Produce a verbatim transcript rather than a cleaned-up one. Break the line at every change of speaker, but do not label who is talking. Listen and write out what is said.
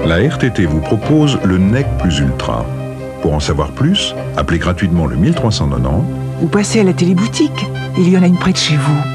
La R T T vous propose le N E C plus Ultra. Pour en savoir plus, appelez gratuitement le mille trois cent quatre-vingt-dix
Ou passez à la téléboutique, il y en a une près de chez vous.